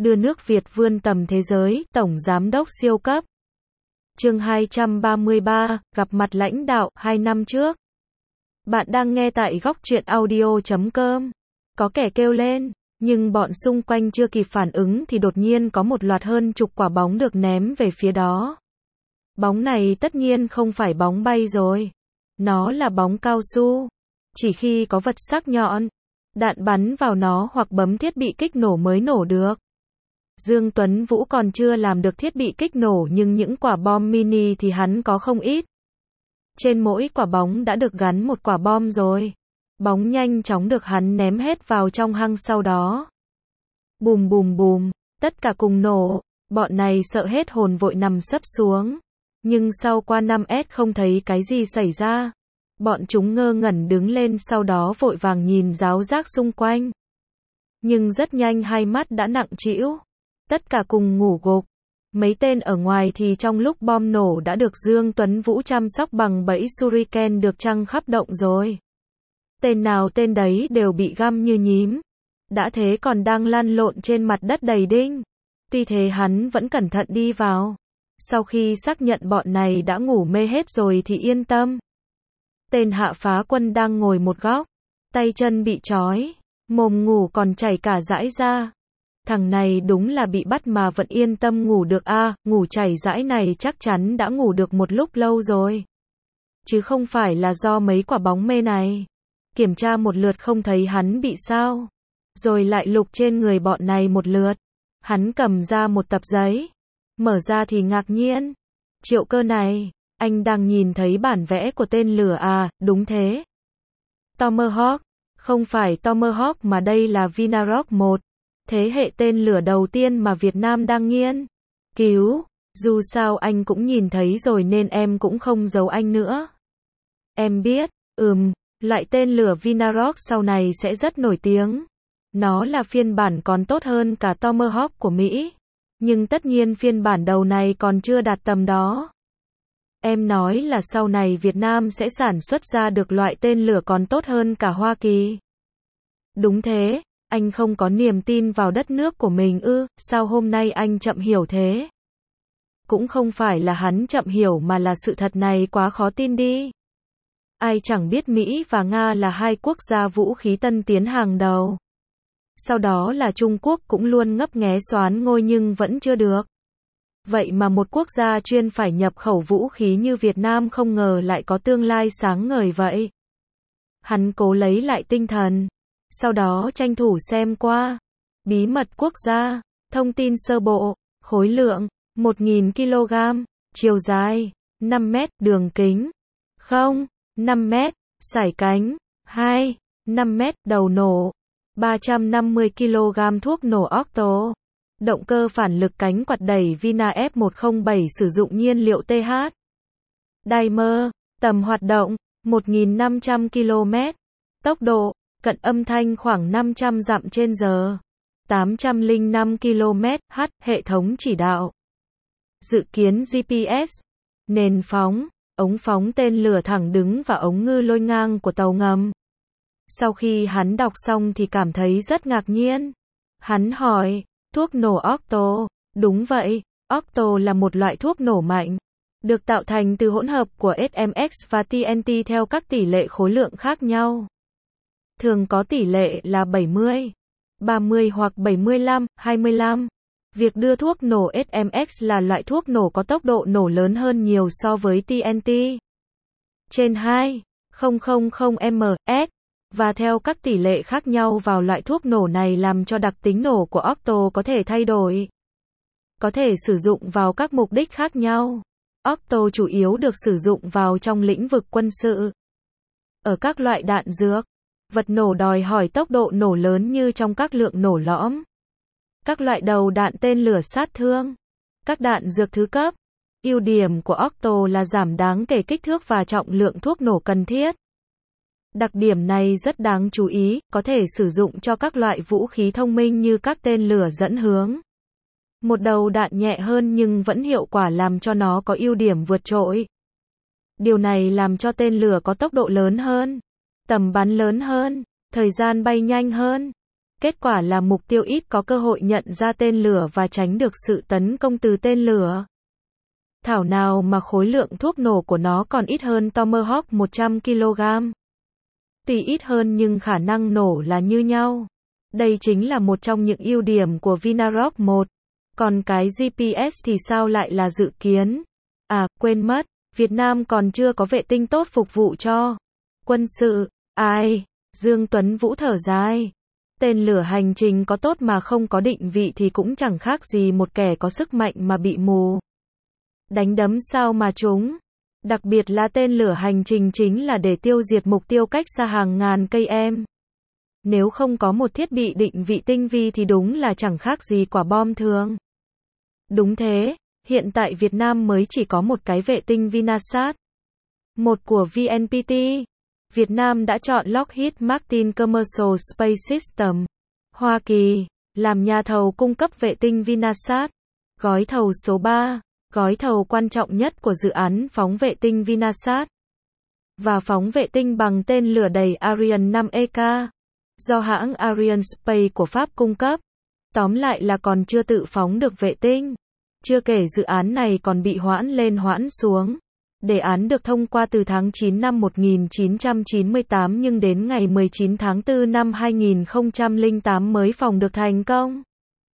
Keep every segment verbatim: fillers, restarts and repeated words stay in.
đưa nước Việt vươn tầm thế giới, Tổng Giám đốc siêu cấp. Chương hai trăm ba mươi ba, gặp mặt lãnh đạo, hai năm trước. Bạn đang nghe tại góc truyện audio chấm com. Có kẻ kêu lên, nhưng bọn xung quanh chưa kịp phản ứng thì đột nhiên có một loạt hơn chục quả bóng được ném về phía đó. Bóng này tất nhiên không phải bóng bay rồi. Nó là bóng cao su. Chỉ khi có vật sắc nhọn, đạn bắn vào nó hoặc bấm thiết bị kích nổ mới nổ được. Dương Tuấn Vũ còn chưa làm được thiết bị kích nổ nhưng những quả bom mini thì hắn có không ít. Trên mỗi quả bóng đã được gắn một quả bom rồi. Bóng nhanh chóng được hắn ném hết vào trong hang sau đó. Bùm bùm bùm, tất cả cùng nổ, bọn này sợ hết hồn vội nằm sấp xuống. Nhưng sau qua năm S không thấy cái gì xảy ra. Bọn chúng ngơ ngẩn đứng lên sau đó vội vàng nhìn ráo rác xung quanh. Nhưng rất nhanh hai mắt đã nặng trĩu. Tất cả cùng ngủ gục. Mấy tên ở ngoài thì trong lúc bom nổ đã được Dương Tuấn Vũ chăm sóc bằng bẫy shuriken được trăng khắp động rồi. Tên nào tên đấy đều bị găm như nhím. Đã thế còn đang lăn lộn trên mặt đất đầy đinh. Tuy thế hắn vẫn cẩn thận đi vào. Sau khi xác nhận bọn này đã ngủ mê hết rồi thì yên tâm. Tên hạ phá quân đang ngồi một góc. Tay chân bị trói. Mồm ngủ còn chảy cả dãi ra. Thằng này đúng là bị bắt mà vẫn yên tâm ngủ được a, à, ngủ chảy dãi này chắc chắn đã ngủ được một lúc lâu rồi. Chứ không phải là do mấy quả bóng mê này. Kiểm tra một lượt không thấy hắn bị sao. Rồi lại lục trên người bọn này một lượt. Hắn cầm ra một tập giấy. Mở ra thì ngạc nhiên. Triệu Cơ này, anh đang nhìn thấy bản vẽ của tên lửa à, đúng thế. Tomahawk, không phải Tomahawk mà đây là Vinarok một. Thế hệ tên lửa đầu tiên mà Việt Nam đang nghiên cứu. Dù sao anh cũng nhìn thấy rồi nên em cũng không giấu anh nữa. Em biết, ừm, loại tên lửa Vinarok sau này sẽ rất nổi tiếng. Nó là phiên bản còn tốt hơn cả Tomahawk của Mỹ. Nhưng tất nhiên phiên bản đầu này còn chưa đạt tầm đó. Em nói là sau này Việt Nam sẽ sản xuất ra được loại tên lửa còn tốt hơn cả Hoa Kỳ. Đúng thế, anh không có niềm tin vào đất nước của mình ư, sao hôm nay anh chậm hiểu thế? Cũng không phải là hắn chậm hiểu mà là sự thật này quá khó tin đi. Ai chẳng biết Mỹ và Nga là hai quốc gia vũ khí tân tiến hàng đầu. Sau đó là Trung Quốc cũng luôn ngấp nghé soán ngôi nhưng vẫn chưa được. Vậy mà một quốc gia chuyên phải nhập khẩu vũ khí như Việt Nam không ngờ lại có tương lai sáng ngời vậy. Hắn cố lấy lại tinh thần. Sau đó tranh thủ xem qua. Bí mật quốc gia. Thông tin sơ bộ. Khối lượng. một nghìn ki lô gam. Chiều dài. năm mét. Đường kính. không. năm mét. Sải cánh. hai. năm mét. Đầu nổ. ba trăm năm mươi ki lô gam thuốc nổ Octo. Động cơ phản lực cánh quạt đẩy Vina F một không bảy sử dụng nhiên liệu T H. Dimer. Tầm hoạt động. một nghìn năm trăm ki lô mét. Tốc độ. Cận âm thanh khoảng năm trăm dặm trên giờ. tám trăm lẻ năm ki lô mét h. Hệ thống chỉ đạo. Dự kiến G P S. Nền phóng. Ống phóng tên lửa thẳng đứng và ống ngư lôi ngang của tàu ngầm. Sau khi hắn đọc xong thì cảm thấy rất ngạc nhiên. Hắn hỏi, thuốc nổ Octo. Đúng vậy, Octo là một loại thuốc nổ mạnh. Được tạo thành từ hỗn hợp của S M X và T N T theo các tỷ lệ khối lượng khác nhau. Thường có tỷ lệ là bảy mươi, ba mươi hoặc bảy mươi lăm, hai mươi lăm. Việc đưa thuốc nổ S M X là loại thuốc nổ có tốc độ nổ lớn hơn nhiều so với T N T. Trên hai nghìn m s. Và theo các tỷ lệ khác nhau vào loại thuốc nổ này làm cho đặc tính nổ của Octo có thể thay đổi. Có thể sử dụng vào các mục đích khác nhau. Octo chủ yếu được sử dụng vào trong lĩnh vực quân sự. Ở các loại đạn dược. Vật nổ đòi hỏi tốc độ nổ lớn như trong các lượng nổ lõm. Các loại đầu đạn tên lửa sát thương. Các đạn dược thứ cấp. Ưu điểm của Octo là giảm đáng kể kích thước và trọng lượng thuốc nổ cần thiết. Đặc điểm này rất đáng chú ý, có thể sử dụng cho các loại vũ khí thông minh như các tên lửa dẫn hướng. Một đầu đạn nhẹ hơn nhưng vẫn hiệu quả làm cho nó có ưu điểm vượt trội. Điều này làm cho tên lửa có tốc độ lớn hơn, tầm bắn lớn hơn, thời gian bay nhanh hơn. Kết quả là mục tiêu ít có cơ hội nhận ra tên lửa và tránh được sự tấn công từ tên lửa. Thảo nào mà khối lượng thuốc nổ của nó còn ít hơn Tomahawk một trăm ki lô gam. Tuy ít hơn nhưng khả năng nổ là như nhau. Đây chính là một trong những ưu điểm của Vinarok một. Còn cái giê pê ét thì sao lại là dự kiến? À, quên mất, Việt Nam còn chưa có vệ tinh tốt phục vụ cho quân sự. Ai? Dương Tuấn Vũ thở dài. Tên lửa hành trình có tốt mà không có định vị thì cũng chẳng khác gì một kẻ có sức mạnh mà bị mù. Đánh đấm sao mà trúng. Đặc biệt là tên lửa hành trình chính là để tiêu diệt mục tiêu cách xa hàng ngàn cây em. Nếu không có một thiết bị định vị tinh vi thì đúng là chẳng khác gì quả bom thường. Đúng thế, hiện tại Việt Nam mới chỉ có một cái vệ tinh Vinasat. Một của vê en pê tê. Việt Nam đã chọn Lockheed Martin Commercial Space System, Hoa Kỳ, làm nhà thầu cung cấp vệ tinh Vinasat. Gói thầu số ba, gói thầu quan trọng nhất của dự án phóng vệ tinh Vinasat. Và phóng vệ tinh bằng tên lửa đầy Ariane năm E K, do hãng Arianespace của Pháp cung cấp. Tóm lại là còn chưa tự phóng được vệ tinh. Chưa kể dự án này còn bị hoãn lên hoãn xuống. Đề án được thông qua từ tháng chín năm một nghìn chín trăm chín mươi tám nhưng đến ngày mười chín tháng tư năm hai nghìn không trăm lẻ tám mới phóng được thành công.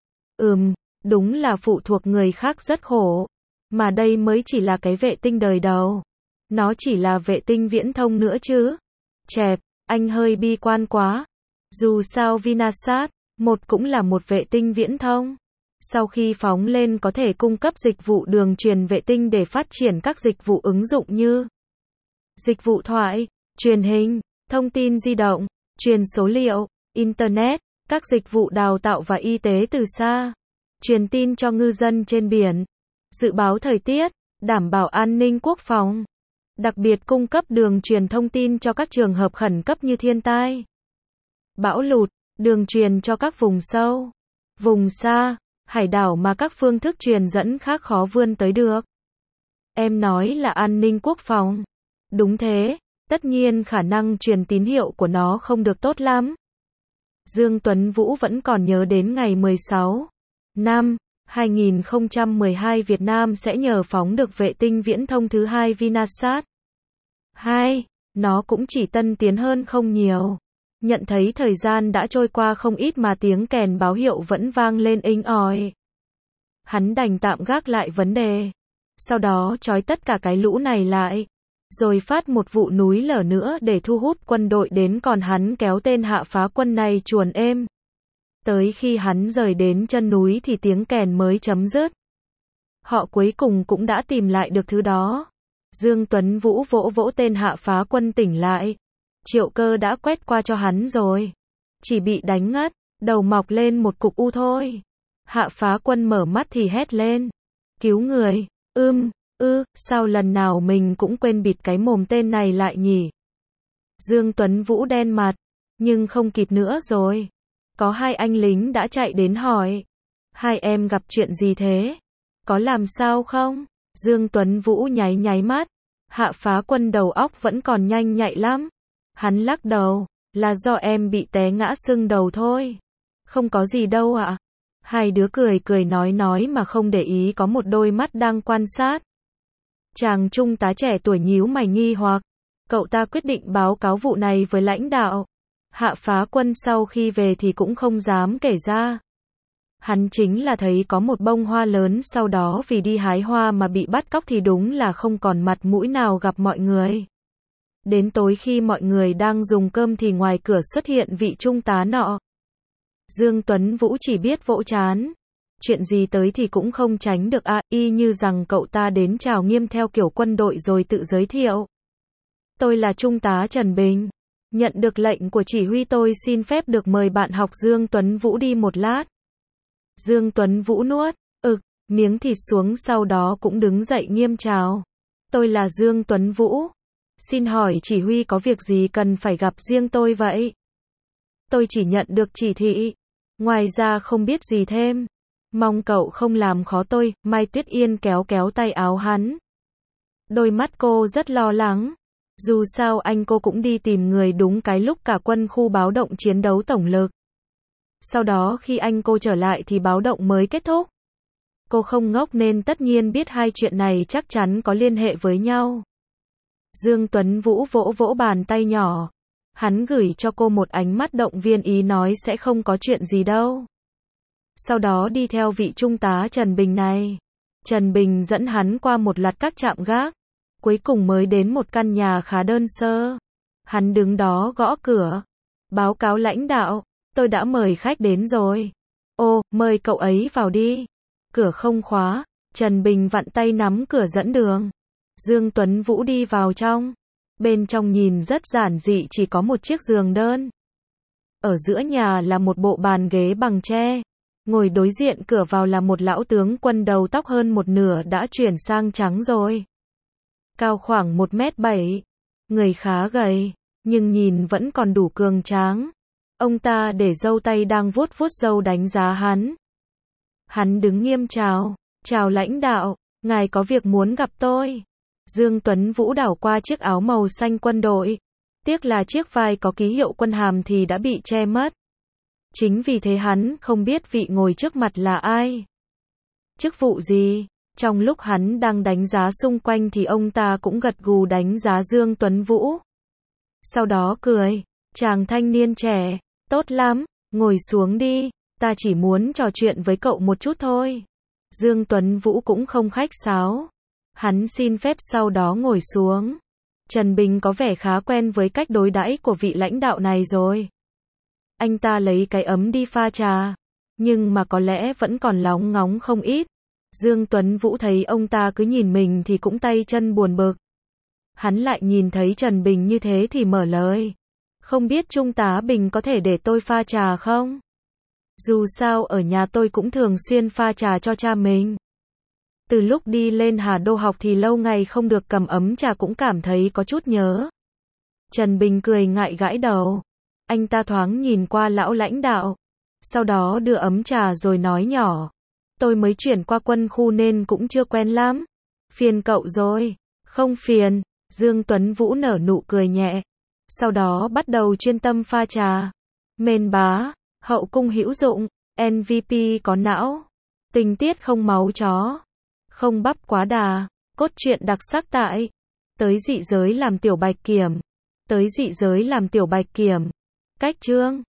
Ừm, đúng là phụ thuộc người khác rất khổ. Mà đây mới chỉ là cái vệ tinh đời đầu. Nó chỉ là vệ tinh viễn thông nữa chứ. Chẹp, anh hơi bi quan quá. Dù sao Vinasat một cũng là một vệ tinh viễn thông. Sau khi phóng lên có thể cung cấp dịch vụ đường truyền vệ tinh để phát triển các dịch vụ ứng dụng như dịch vụ thoại, truyền hình, thông tin di động, truyền số liệu, Internet, các dịch vụ đào tạo và y tế từ xa, truyền tin cho ngư dân trên biển, dự báo thời tiết, đảm bảo an ninh quốc phòng, đặc biệt cung cấp đường truyền thông tin cho các trường hợp khẩn cấp như thiên tai, bão lụt, đường truyền cho các vùng sâu, vùng xa, hải đảo mà các phương thức truyền dẫn khác khó vươn tới được. Em nói là an ninh quốc phòng. Đúng thế, tất nhiên khả năng truyền tín hiệu của nó không được tốt lắm. Dương Tuấn Vũ vẫn còn nhớ đến ngày mười sáu năm hai nghìn không trăm mười hai Việt Nam sẽ nhờ phóng được vệ tinh viễn thông thứ hai Vinasat. hai. Nó cũng chỉ tân tiến hơn không nhiều. Nhận thấy thời gian đã trôi qua không ít mà tiếng kèn báo hiệu vẫn vang lên inh ỏi. Hắn đành tạm gác lại vấn đề. Sau đó trói tất cả cái lũ này lại. Rồi phát một vụ núi lở nữa để thu hút quân đội đến còn hắn kéo tên hạ phá quân này chuồn êm. Tới khi hắn rời đến chân núi thì tiếng kèn mới chấm dứt. Họ cuối cùng cũng đã tìm lại được thứ đó. Dương Tuấn Vũ vỗ vỗ tên hạ phá quân tỉnh lại. Triệu Cơ đã quét qua cho hắn rồi. Chỉ bị đánh ngất, đầu mọc lên một cục u thôi. Hạ phá quân mở mắt thì hét lên. Cứu người, ưm, ư, sao lần nào mình cũng quên bịt cái mồm tên này lại nhỉ? Dương Tuấn Vũ đen mặt, nhưng không kịp nữa rồi. Có hai anh lính đã chạy đến hỏi. Hai em gặp chuyện gì thế? Có làm sao không? Dương Tuấn Vũ nháy nháy mắt. Hạ phá quân đầu óc vẫn còn nhanh nhạy lắm. Hắn lắc đầu, là do em bị té ngã sưng đầu thôi. Không có gì đâu ạ. À? Hai đứa cười cười nói nói mà không để ý có một đôi mắt đang quan sát. Chàng trung tá trẻ tuổi nhíu mày nghi hoặc. Cậu ta quyết định báo cáo vụ này với lãnh đạo. Hạ phá quân sau khi về thì cũng không dám kể ra. Hắn chính là thấy có một bông hoa lớn sau đó vì đi hái hoa mà bị bắt cóc thì đúng là không còn mặt mũi nào gặp mọi người. Đến tối khi mọi người đang dùng cơm thì ngoài cửa xuất hiện vị trung tá nọ. Dương Tuấn Vũ chỉ biết vỗ chán. Chuyện gì tới thì cũng không tránh được à, y như rằng cậu ta đến chào nghiêm theo kiểu quân đội rồi tự giới thiệu. Tôi là Trung tá Trần Bình. Nhận được lệnh của chỉ huy tôi xin phép được mời bạn học Dương Tuấn Vũ đi một lát. Dương Tuấn Vũ nuốt, ực, miếng thịt xuống sau đó cũng đứng dậy nghiêm chào. Tôi là Dương Tuấn Vũ. Xin hỏi chỉ huy có việc gì cần phải gặp riêng tôi vậy? Tôi chỉ nhận được chỉ thị. Ngoài ra không biết gì thêm. Mong cậu không làm khó tôi, Mai Tuyết Yên kéo kéo tay áo hắn. Đôi mắt cô rất lo lắng. Dù sao anh cô cũng đi tìm người đúng cái lúc cả quân khu báo động chiến đấu tổng lực. Sau đó khi anh cô trở lại thì báo động mới kết thúc. Cô không ngốc nên tất nhiên biết hai chuyện này chắc chắn có liên hệ với nhau. Dương Tuấn Vũ vỗ vỗ bàn tay nhỏ. Hắn gửi cho cô một ánh mắt động viên ý nói sẽ không có chuyện gì đâu. Sau đó đi theo vị trung tá Trần Bình này. Trần Bình dẫn hắn qua một loạt các trạm gác. Cuối cùng mới đến một căn nhà khá đơn sơ. Hắn đứng đó gõ cửa. Báo cáo lãnh đạo, tôi đã mời khách đến rồi. Ô, mời cậu ấy vào đi. Cửa không khóa, Trần Bình vặn tay nắm cửa dẫn đường. Dương Tuấn Vũ đi vào trong. Bên trong nhìn rất giản dị, chỉ có một chiếc giường đơn. Ở giữa nhà là một bộ bàn ghế bằng tre. Ngồi đối diện cửa vào là một lão tướng quân đầu tóc hơn một nửa đã chuyển sang trắng rồi. Cao khoảng một mét bảy. Người khá gầy, nhưng nhìn vẫn còn đủ cường tráng. Ông ta để râu tay đang vuốt vuốt râu đánh giá hắn. Hắn đứng nghiêm chào. Chào lãnh đạo, ngài có việc muốn gặp tôi. Dương Tuấn Vũ đảo qua chiếc áo màu xanh quân đội. Tiếc là chiếc vai có ký hiệu quân hàm thì đã bị che mất. Chính vì thế hắn không biết vị ngồi trước mặt là ai. Chức vụ gì? Trong lúc hắn đang đánh giá xung quanh thì ông ta cũng gật gù đánh giá Dương Tuấn Vũ. Sau đó cười. Chàng thanh niên trẻ, tốt lắm, ngồi xuống đi, ta chỉ muốn trò chuyện với cậu một chút thôi. Dương Tuấn Vũ cũng không khách sáo. Hắn xin phép sau đó ngồi xuống. Trần Bình có vẻ khá quen với cách đối đãi của vị lãnh đạo này rồi. Anh ta lấy cái ấm đi pha trà, nhưng mà có lẽ vẫn còn lóng ngóng không ít. Dương Tuấn Vũ thấy ông ta cứ nhìn mình thì cũng tay chân buồn bực. Hắn lại nhìn thấy Trần Bình như thế thì mở lời. Không biết Trung tá Bình có thể để tôi pha trà không? Dù sao ở nhà tôi cũng thường xuyên pha trà cho cha mình. Từ lúc đi lên Hà Đô học thì lâu ngày không được cầm ấm trà cũng cảm thấy có chút nhớ. Trần Bình cười ngại gãi đầu. Anh ta thoáng nhìn qua lão lãnh đạo. Sau đó đưa ấm trà rồi nói nhỏ. Tôi mới chuyển qua quân khu nên cũng chưa quen lắm. Phiền cậu rồi. Không phiền. Dương Tuấn Vũ nở nụ cười nhẹ. Sau đó bắt đầu chuyên tâm pha trà. Mên bá, hậu cung hữu dụng, em vê pê có não, tình tiết không máu chó, không bắp quá đà, cốt truyện đặc sắc tại Tới dị giới làm tiểu bạch kiểm. Tới dị giới làm tiểu bạch kiểm. Cách chương